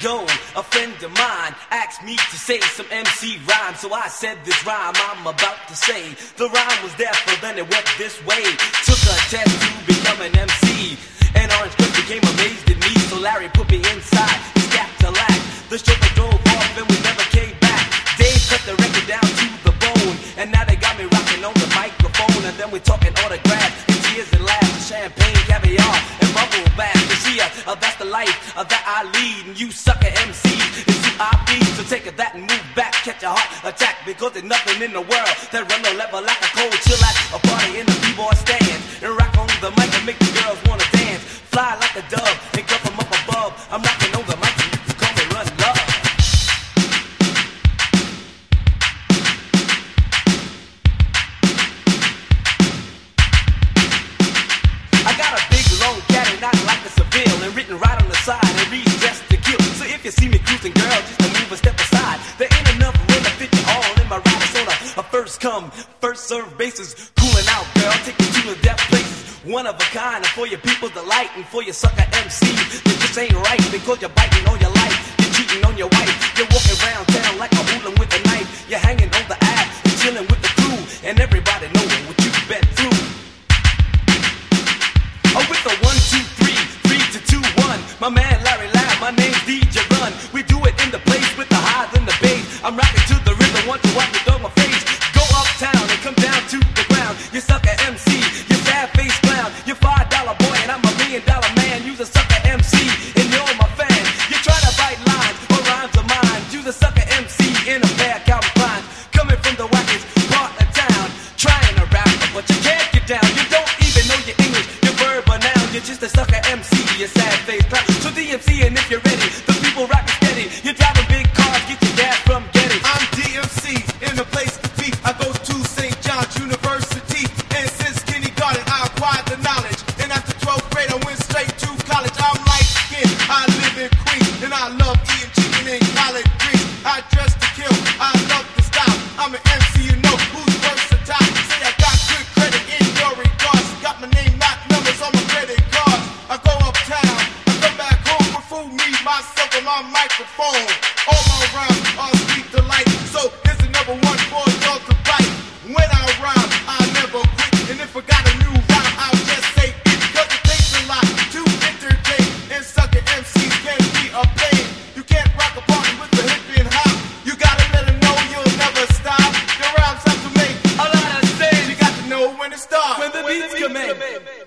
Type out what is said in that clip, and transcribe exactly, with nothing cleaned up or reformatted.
Dome, a friend of mine, asked me to say some M C rhyme. So I said this rhyme I'm about to say. The rhyme was there, but then it went this way. Took a test to become an M C, and Orange Cliff became amazed at me. So Larry put me inside his Cadillac. The chauffeur drove off and we never came back. Dave cut the record down to the bone, and now they got me rocking on the microphone. And then we're talking autographs and tears and laughs, champagne, caviar, and bubble bath. You see, uh, uh, that's the life uh, that I lead, and you sucker M Cs is who I feed. So take a that and move back, catch a heart attack, because there's nothing in the world that run no level like a cold chill at a party in the b-boy stand, and rock on the mic and make the girls wanna dance, fly like a dove and come from up above. I'm rocking on the mic and you can call me Run Love. I got a big long caddy, not like a Seville, and written right on the side and reads just to kill. So if you see me cruising, girl, just to move a step aside. There ain't enough room to fit you all in my ride. It's on a, a first come, first serve basis. Cooling out, girl, take you to the depth places. One of a kind, and for your people's delight, and for your sucker M Cs, it just ain't right, because you're biting on your life, you're cheating on your wife, you're walking around town like a hooligan with a knife, you're hanging on the app, you're chilling with the crew, and everybody knowing what you've been through. Oh, with a one, two, three, three to two, one. My man Larry Lab, my name's D J Run. We do it in the place with the highs and the bass. I'm rocking to the rhythm, want to watch me throw my face. Go uptown and come down to the ground. You sucker M C, you sad face clown. You're five dollar boy and I'm a million dollar man. You's a sucker M C and you're my fan. You try to bite lines or rhymes of mine. You's a sucker M C in a pair of Calvin Kleins. Coming from the wackest part of town, trying to rap, but you can't get down. You don't even know your English, your verb or noun. You're just a sucker M C, you sad face clown. So D M C, and if you're ready, the people rockin' steady. You're driving big cars, get your gas from Getty. I'm D M C in the place to be. I go to Saint John's University, and since kindergarten I acquired the knowledge. And after twelfth grade I went straight to college. I'm light skinned, I live in Queens, and I love eating chicken and collard greens. I dress to kill, I love the style. I'm an M C, you know who's versatile. Say I got good credit in your regards. Got my name, not numbers on my credit cards. I go uptown, I come back home with food, me, myself, and my microphone. All my rhymes are sweet delight, so here's the number one for y'all to bite. When I rhyme, I never quit, and if I got a new rhyme, I'll just say it, cause it takes a lot to entertain, and sucker M Cs can be a pain. You can't rock a party with the hip and hop. You gotta let them know you'll never stop. Your rhymes have to make a lot of sense. You got to know when to start. When the beats come in.